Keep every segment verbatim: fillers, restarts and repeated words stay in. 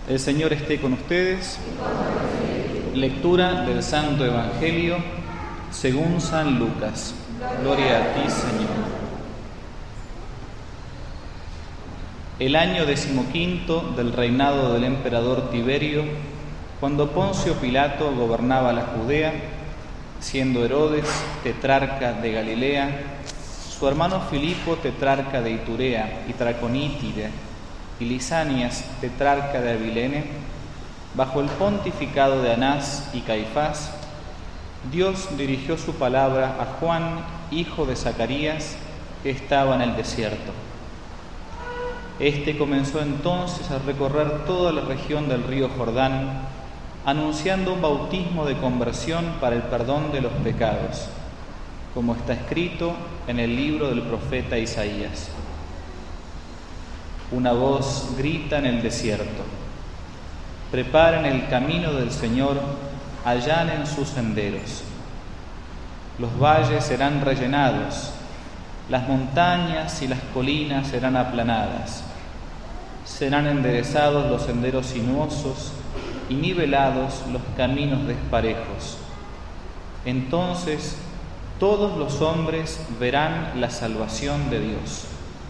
El Señor esté con ustedes. Lectura del Santo Evangelio según San Lucas. Gloria a ti, Señor. El año decimoquinto del reinado del emperador Tiberio, cuando Poncio Pilato gobernaba la Judea, siendo Herodes tetrarca de Galilea, su hermano Filipo tetrarca de Iturea y Traconítide, y Lisanias tetrarca de Abilene, bajo el pontificado de Anás y Caifás, Dios dirigió su palabra a Juan, hijo de Zacarías, que estaba en el desierto. Este comenzó entonces a recorrer toda la región del río Jordán, anunciando un bautismo de conversión para el perdón de los pecados, como está escrito en el libro del profeta Isaías. Una voz grita en el desierto: preparen el camino del Señor, allanen sus senderos. Los valles serán rellenados, las montañas y las colinas serán aplanadas. Serán enderezados los senderos sinuosos y nivelados los caminos desparejos. Entonces todos los hombres verán la salvación de Dios.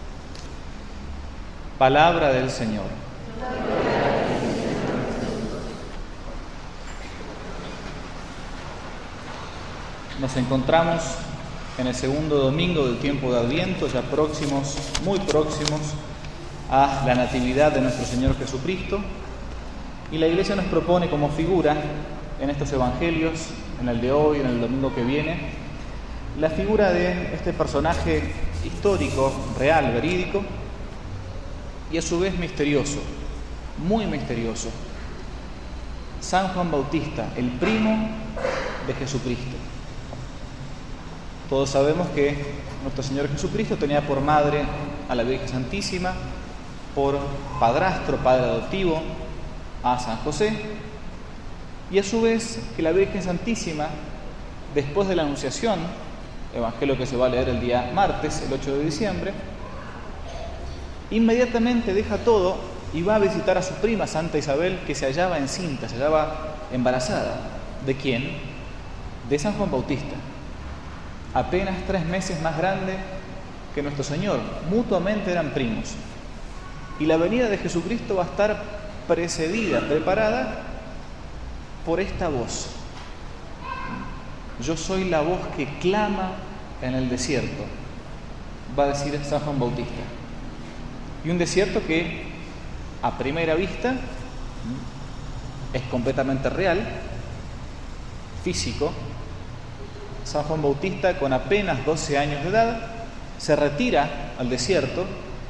Palabra del Señor. Nos encontramos en el segundo domingo del tiempo de Adviento, ya próximos, muy próximos a la Natividad de nuestro Señor Jesucristo, y la Iglesia nos propone como figura en estos evangelios, en el de hoy, en el domingo que viene, la figura de este personaje histórico, real, verídico, y a su vez misterioso, muy misterioso: San Juan Bautista, el primo de Jesucristo. Todos sabemos que nuestro Señor Jesucristo tenía por madre a la Virgen Santísima, por padrastro, padre adoptivo, a San José, y a su vez que la Virgen Santísima, después de la Anunciación, evangelio que se va a leer el día martes, el ocho de diciembre, inmediatamente deja todo y va a visitar a su prima Santa Isabel, que se hallaba encinta, se hallaba embarazada. ¿De quién? De San Juan Bautista, apenas tres meses más grande que nuestro Señor. Mutuamente eran primos. Y la venida de Jesucristo va a estar precedida, preparada por esta voz: yo soy la voz que clama en el desierto, va a decir San Juan Bautista. Y un desierto que a primera vista es completamente real, físico. San Juan Bautista, con apenas doce años de edad, se retira al desierto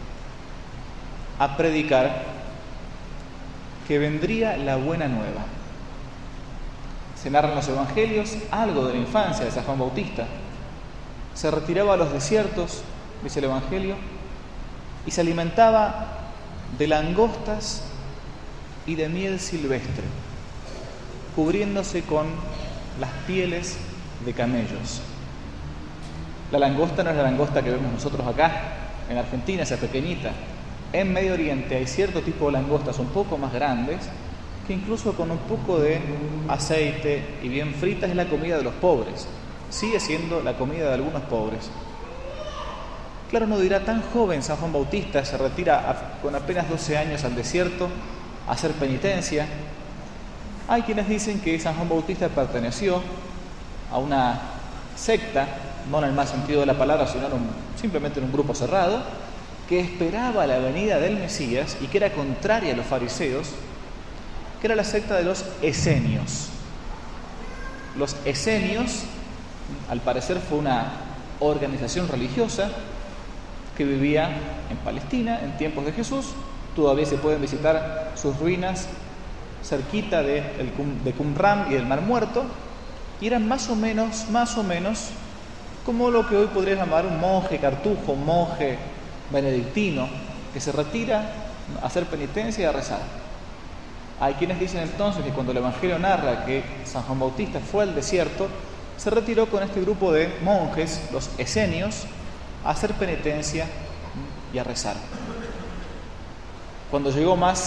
a predicar que vendría la buena nueva. Se narran los evangelios algo de la infancia de San Juan Bautista. Se retiraba a los desiertos, dice el evangelio, y se alimentaba de langostas y de miel silvestre, cubriéndose con las pieles de camellos. La langosta no es la langosta que vemos nosotros acá en Argentina, esa pequeñita. En Medio Oriente hay cierto tipo de langostas un poco más grandes, que incluso con un poco de aceite y bien fritas es la comida de los pobres. Sigue siendo la comida de algunos pobres. Claro, uno dirá, tan joven San Juan Bautista se retira a, con apenas doce años al desierto a hacer penitencia. Hay quienes dicen que San Juan Bautista perteneció a una secta, no en el más sentido de la palabra, sino en un, simplemente en un grupo cerrado, que esperaba la venida del Mesías y que era contraria a los fariseos, que era la secta de los esenios. Los esenios, al parecer, fue una organización religiosa que vivía en Palestina en tiempos de Jesús. Todavía se pueden visitar sus ruinas cerquita de, el, de Qumran y del Mar Muerto, y eran más o menos, más o menos como lo que hoy podría llamar un monje cartujo, un monje benedictino, que se retira a hacer penitencia y a rezar. Hay quienes dicen entonces que cuando el Evangelio narra que San Juan Bautista fue al desierto, se retiró con este grupo de monjes, los esenios, a hacer penitencia y a rezar. Cuando llegó más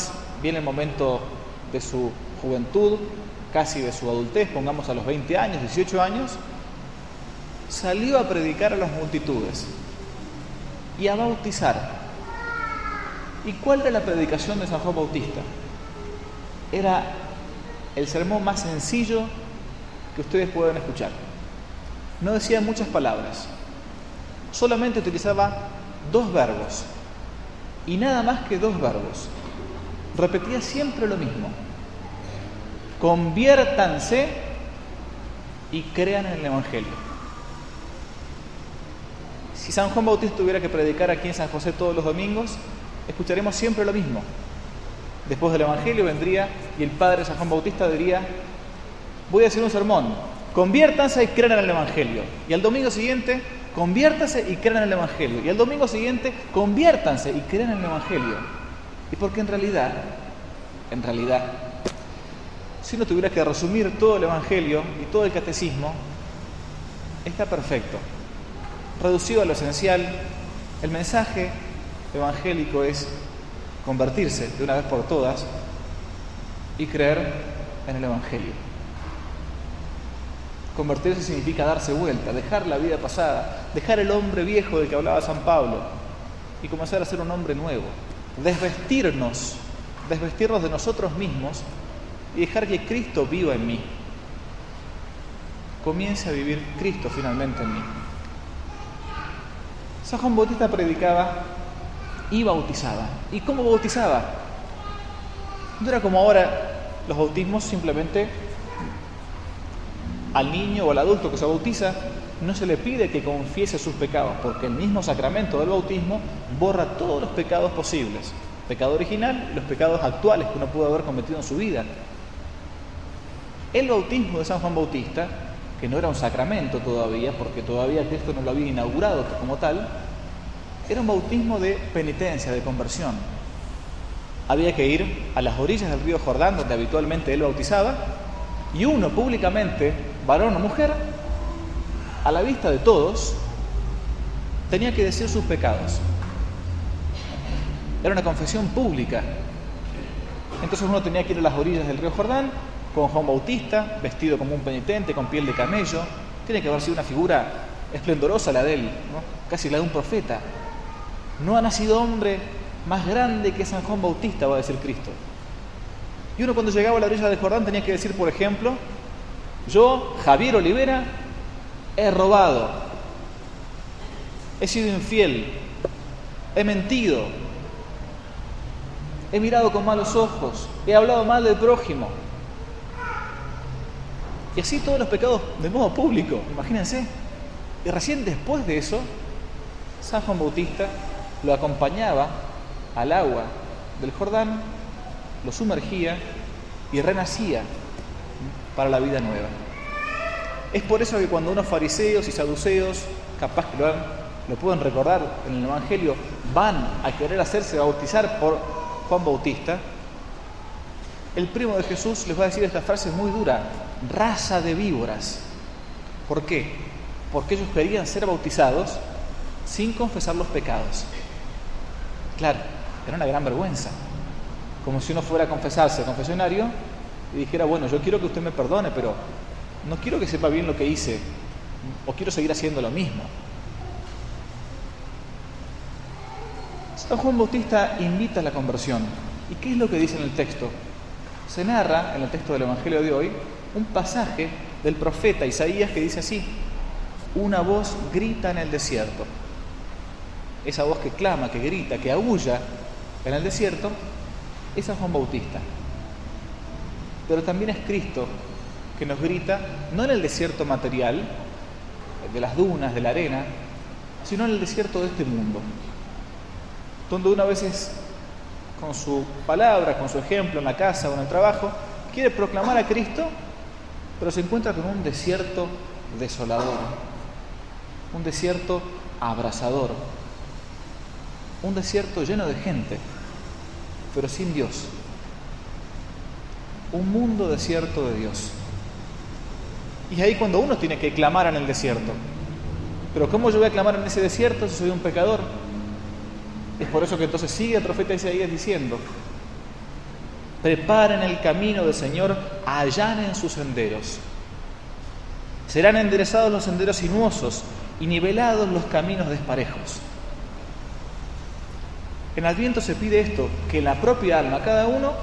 viene el momento de su juventud, casi de su adultez, pongamos a los veinte años, dieciocho años, salió a predicar a las multitudes y a bautizar. ¿Y cuál era la predicación de San Juan Bautista? Era el sermón más sencillo que ustedes pueden escuchar. No decía muchas palabras, solamente utilizaba dos verbos, y nada más que dos verbos. Repetía siempre lo mismo: conviértanse y crean en el Evangelio. Si San Juan Bautista tuviera que predicar aquí en San José todos los domingos, escucharemos siempre lo mismo. Después del Evangelio vendría y el padre de San Juan Bautista diría: voy a hacer un sermón, conviértanse y crean en el Evangelio. Y al domingo siguiente, conviértanse y crean en el Evangelio. Y al domingo siguiente, conviértanse y crean en el Evangelio. Y porque en realidad, en realidad, si uno tuviera que resumir todo el Evangelio y todo el catecismo, está perfecto. Reducido a lo esencial, el mensaje evangélico es convertirse de una vez por todas y creer en el Evangelio. Convertirse significa darse vuelta, dejar la vida pasada, dejar el hombre viejo del que hablaba San Pablo y comenzar a ser un hombre nuevo. Desvestirnos, desvestirnos de nosotros mismos y dejar que Cristo viva en mí. Comience a vivir Cristo finalmente en mí. San Juan Bautista predicaba y bautizaba. ¿Y cómo bautizaba? No era como ahora los bautismos, simplemente al niño o al adulto que se bautiza no se le pide que confiese sus pecados, porque el mismo sacramento del bautismo borra todos los pecados posibles, pecado original y los pecados actuales que uno pudo haber cometido en su vida. El bautismo de San Juan Bautista, que no era un sacramento todavía, porque todavía Cristo no lo había inaugurado como tal, era un bautismo de penitencia, de conversión. Había que ir a las orillas del río Jordán, donde habitualmente él bautizaba, y uno públicamente, varón o mujer, a la vista de todos, tenía que decir sus pecados. Era una confesión pública. Entonces uno tenía que ir a las orillas del río Jordán con Juan Bautista, vestido como un penitente, con piel de camello. Tiene que haber sido una figura esplendorosa la de él, ¿no? Casi la de un profeta. No ha nacido hombre más grande que San Juan Bautista, va a decir Cristo. Y uno cuando llegaba a la orilla del Jordán tenía que decir, por ejemplo: yo, Javier Olivera, he robado, he sido infiel, he mentido, he mirado con malos ojos, he hablado mal del prójimo. Y así todos los pecados de modo público, imagínense. Y recién después de eso, San Juan Bautista lo acompañaba al agua del Jordán, lo sumergía y renacía para la vida nueva. Es por eso que cuando unos fariseos y saduceos, capaz que lo, han, lo pueden recordar en el Evangelio, van a querer hacerse bautizar por Juan Bautista, el primo de Jesús les va a decir esta frase muy dura: raza de víboras. ¿Por qué? Porque ellos querían ser bautizados sin confesar los pecados. Claro, era una gran vergüenza. Como si uno fuera a confesarse al confesionario y dijera: bueno, yo quiero que usted me perdone, pero no quiero que sepa bien lo que hice, o quiero seguir haciendo lo mismo. San Juan Bautista invita a la conversión. ¿Y qué es lo que dice en el texto? Se narra en el texto del Evangelio de hoy un pasaje del profeta Isaías que dice así: una voz grita en el desierto. Esa voz que clama, que grita, que aúlla en el desierto, es San Juan Bautista. Pero también es Cristo que nos grita, no en el desierto material, de las dunas, de la arena, sino en el desierto de este mundo, donde uno a veces, con su palabra, con su ejemplo en la casa o en el trabajo, quiere proclamar a Cristo, pero se encuentra con un desierto desolador, un desierto abrasador, un desierto lleno de gente, pero sin Dios. Un mundo desierto de Dios. Y es ahí cuando uno tiene que clamar en el desierto. Pero ¿cómo yo voy a clamar en ese desierto si soy un pecador? Es por eso que entonces sigue el profeta Isaías diciendo: Preparen el camino del Señor, allanen sus senderos. Serán enderezados los senderos sinuosos y nivelados los caminos desparejos. En Adviento se pide esto, que la propia alma, cada uno,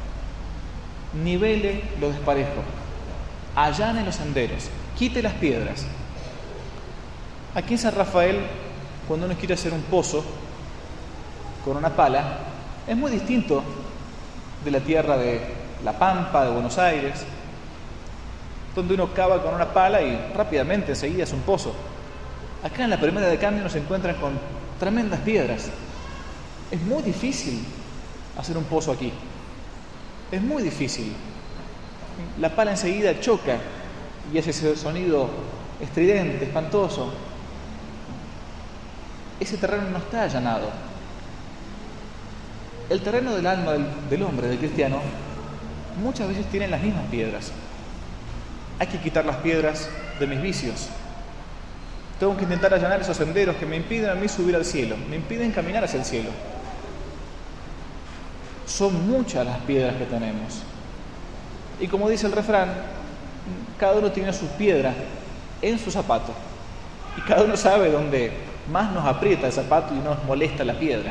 nivele lo desparejo, allane los senderos, quite las piedras. Aquí en San Rafael, cuando uno quiere hacer un pozo con una pala, es muy distinto de la tierra de La Pampa, de Buenos Aires, donde uno cava con una pala y rápidamente enseguida es un pozo. Acá en la Primera de Cambio nos encuentran con tremendas piedras. Es muy difícil hacer un pozo aquí. Es muy difícil. La pala enseguida choca y hace ese sonido estridente, espantoso. Ese terreno no está allanado. El terreno del alma del, del hombre, del cristiano, muchas veces tiene las mismas piedras. Hay que quitar las piedras de mis vicios. Tengo que intentar allanar esos senderos que me impiden a mí subir al cielo, me impiden caminar hacia el cielo. Son muchas las piedras que tenemos. Y como dice el refrán, cada uno tiene sus piedras en su zapato. Y cada uno sabe dónde más nos aprieta el zapato y nos molesta la piedra.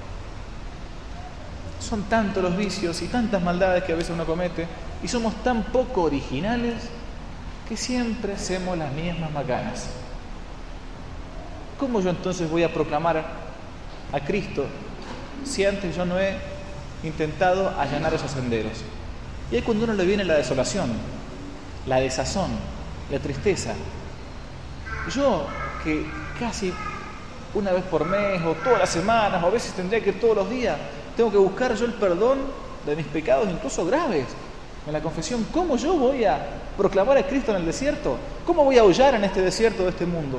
Son tantos los vicios y tantas maldades que a veces uno comete, y somos tan poco originales que siempre hacemos las mismas macanas. ¿Cómo yo entonces voy a proclamar a Cristo si antes yo no he intentado allanar esos senderos? Y ahí cuando a uno le viene la desolación, la desazón, la tristeza. Yo que casi una vez por mes o todas las semanas o a veces tendría que ir todos los días, tengo que buscar yo el perdón de mis pecados incluso graves en la confesión. ¿Cómo yo voy a proclamar a Cristo en el desierto? ¿Cómo voy a aullar en este desierto de este mundo?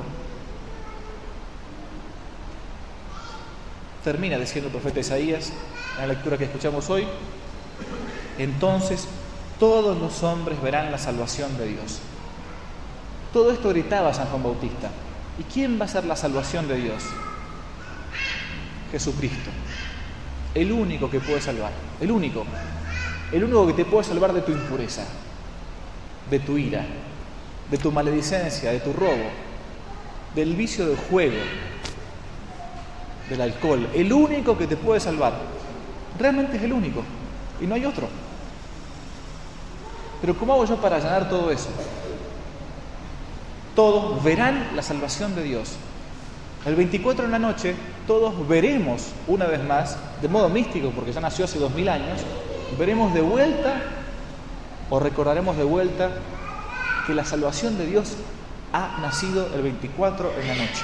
Termina diciendo el profeta Isaías en la lectura que escuchamos hoy: entonces todos los hombres verán la salvación de Dios. Todo esto gritaba San Juan Bautista. ¿Y quién va a ser la salvación de Dios? Jesucristo. El único que puede salvar. El único. El único que te puede salvar de tu impureza, de tu ira, de tu maledicencia, de tu robo, del vicio del juego, del alcohol. El único que te puede salvar. Realmente es el único. Y no hay otro. Pero ¿cómo hago yo para allanar todo eso? Todos verán la salvación de Dios. El veinticuatro en la noche, todos veremos una vez más, de modo místico, porque ya nació hace dos mil años, veremos de vuelta, o recordaremos de vuelta, que la salvación de Dios ha nacido el veinticuatro en la noche.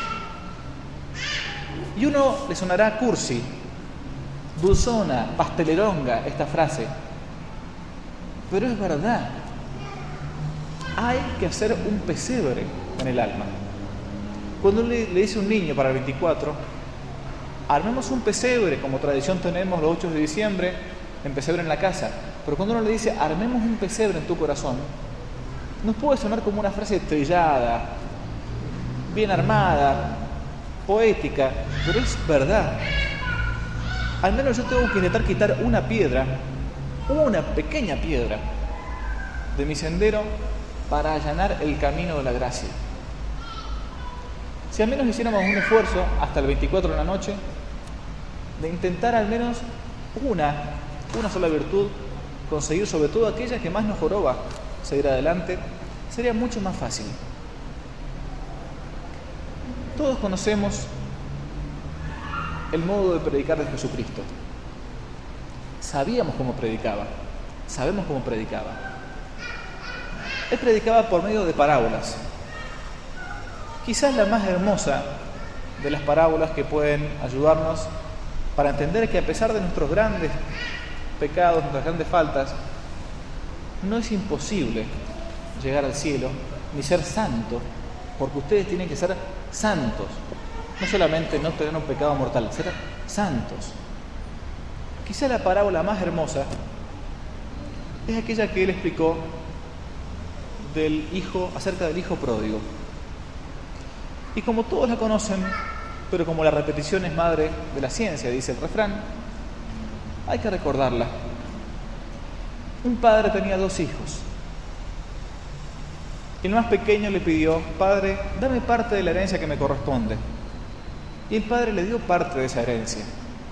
Y uno le sonará cursi, dulzona, pasteleronga esta frase, pero es verdad. Hay que hacer un pesebre en el alma. Cuando le, le dice un niño para el veinticuatro, armemos un pesebre, como tradición tenemos los ocho de diciembre, en pesebre en la casa, pero cuando uno le dice armemos un pesebre en tu corazón, nos puede sonar como una frase trillada, bien armada, poética, pero es verdad. Al menos yo tengo que intentar quitar una piedra, una pequeña piedra, de mi sendero para allanar el camino de la gracia. Si al menos hiciéramos un esfuerzo hasta el veinticuatro de la noche de intentar al menos una, una sola virtud, conseguir sobre todo aquella que más nos joroba seguir adelante, sería mucho más fácil. Todos conocemos el modo de predicar de Jesucristo. Sabíamos cómo predicaba, sabemos cómo predicaba. Él predicaba por medio de parábolas. Quizás la más hermosa de las parábolas que pueden ayudarnos para entender que a pesar de nuestros grandes pecados, nuestras grandes faltas, no es imposible llegar al cielo ni ser santo, porque ustedes tienen que ser santos. No solamente no tener un pecado mortal, ser santos. Quizá la parábola más hermosa es aquella que él explicó del hijo, acerca del hijo pródigo. Y como todos la conocen, pero como la repetición es madre de la ciencia, dice el refrán, hay que recordarla. Un padre tenía dos hijos. El más pequeño le pidió: Padre, dame parte de la herencia que me corresponde. Y el padre le dio parte de esa herencia.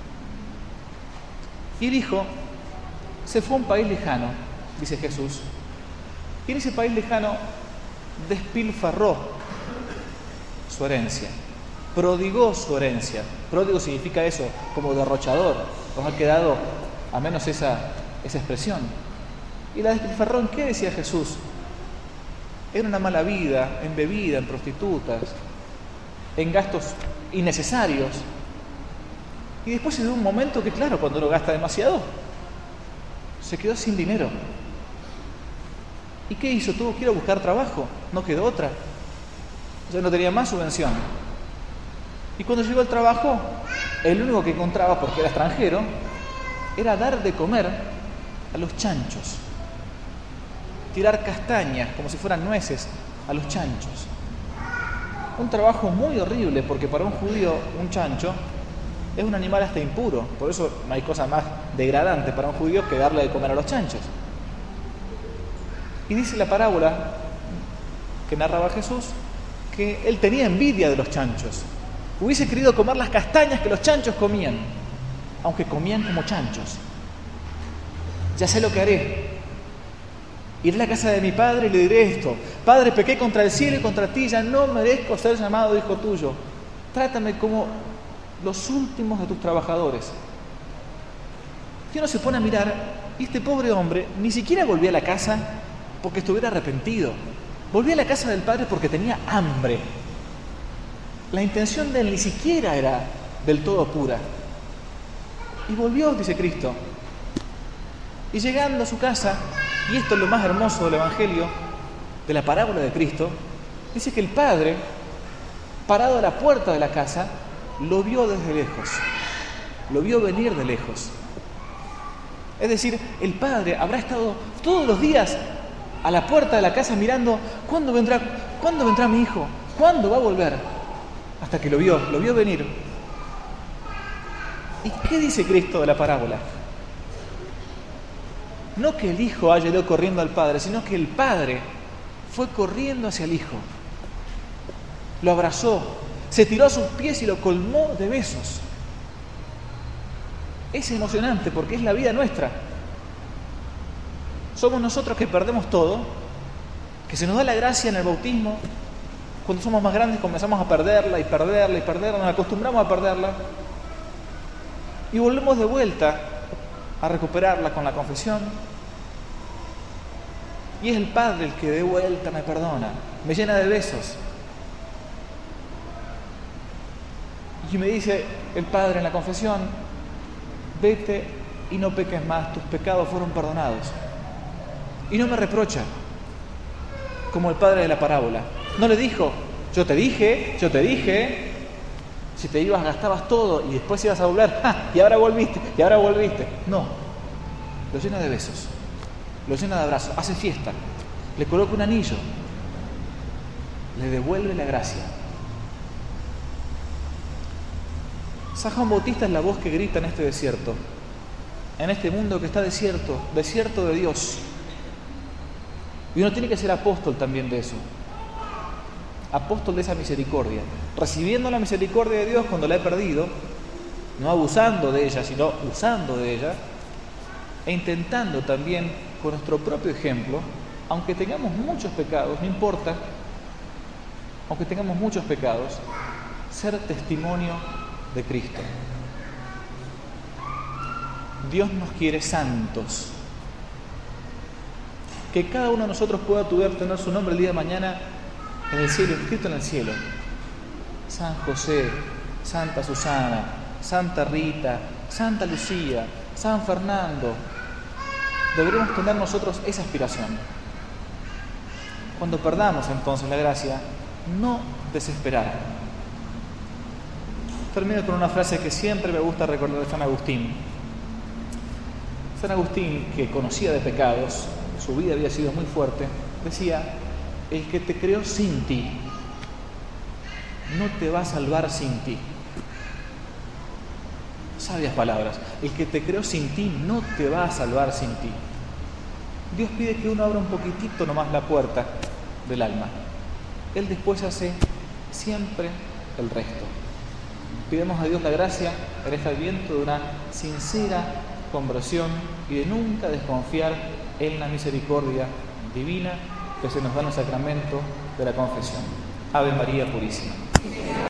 Y el hijo se fue a un país lejano, dice Jesús, y en ese país lejano despilfarró su herencia, prodigó su herencia. Pródigo significa eso, como derrochador. Nos ha quedado a menos esa, esa expresión. ¿Y la despilfarró en qué, decía Jesús? En una mala vida, en bebida, en prostitutas, en gastos innecesarios. Y después se dio un momento que, claro, cuando uno gasta demasiado, se quedó sin dinero. ¿Y qué hizo? Tuvo que ir a buscar trabajo, no quedó otra. Ya no tenía más subvención. Y cuando llegó al trabajo, el único que encontraba, porque era extranjero, era dar de comer a los chanchos. Tirar castañas como si fueran nueces a los chanchos. Un trabajo muy horrible, porque para un judío un chancho es un animal hasta impuro. Por eso no hay cosa más degradante para un judío que darle de comer a los chanchos. Y dice la parábola que narraba Jesús que él tenía envidia de los chanchos. Hubiese querido comer las castañas que los chanchos comían, aunque comían como chanchos. Ya sé lo que haré. Iré a la casa de mi padre y le diré esto: Padre, pequé contra el cielo y contra ti, ya no merezco ser llamado hijo tuyo. Trátame como los últimos de tus trabajadores. Y uno se pone a mirar, y este pobre hombre ni siquiera volvió a la casa porque estuviera arrepentido. Volvió a la casa del padre porque tenía hambre. La intención de él ni siquiera era del todo pura. Y volvió, dice Cristo. Y llegando a su casa, y esto es lo más hermoso del Evangelio, de la parábola de Cristo, dice que el padre, parado a la puerta de la casa, lo vio desde lejos, lo vio venir de lejos. Es decir, el padre habrá estado todos los días a la puerta de la casa mirando: ¿cuándo vendrá, ¿cuándo vendrá mi hijo? ¿Cuándo va a volver? Hasta que lo vio, lo vio venir. ¿Y qué dice Cristo de la parábola? No que el hijo haya ido corriendo al padre, sino que el padre fue corriendo hacia el hijo. Lo abrazó, se tiró a sus pies y lo colmó de besos. Es emocionante porque es la vida nuestra. Somos nosotros que perdemos todo, que se nos da la gracia en el bautismo. Cuando somos más grandes comenzamos a perderla y perderla y perderla, nos acostumbramos a perderla y volvemos de vuelta a recuperarla con la confesión. Y es el Padre el que de vuelta me perdona, me llena de besos. Y me dice el Padre en la confesión: vete y no peques más, tus pecados fueron perdonados. Y no me reprocha, como el padre de la parábola. No le dijo: yo te dije, yo te dije, si te ibas gastabas todo y después ibas a volver, ¡ja! y ahora volviste, y ahora volviste. No, lo llena de besos, lo llena de abrazos, hace fiesta, le coloca un anillo, le devuelve la gracia. San Juan Bautista es la voz que grita en este desierto, en este mundo que está desierto, desierto de Dios. Y uno tiene que ser apóstol también de eso, apóstol de esa misericordia, recibiendo la misericordia de Dios cuando la he perdido, no abusando de ella, sino usando de ella, e intentando también con nuestro propio ejemplo, aunque tengamos muchos pecados, no importa, aunque tengamos muchos pecados, ser testimonio de Cristo. Dios nos quiere santos. Que cada uno de nosotros pueda poder tener su nombre el día de mañana en el cielo, escrito en el cielo. San José, Santa Susana, Santa Rita, Santa Lucía, San Fernando. Deberemos tener nosotros esa aspiración. Cuando perdamos entonces la gracia, no desesperar. Termino con una frase que siempre me gusta recordar de San Agustín. San Agustín, que conocía de pecados, su vida había sido muy fuerte, decía: el que te creó sin ti, no te va a salvar sin ti. Sabias palabras. El que te creó sin ti, no te va a salvar sin ti. Dios pide que uno abra un poquitito nomás la puerta del alma. Él después hace siempre el resto. Pidamos a Dios la gracia en este Adviento de una sincera conversión y de nunca desconfiar en la misericordia divina que se nos da en el sacramento de la confesión. Ave María Purísima.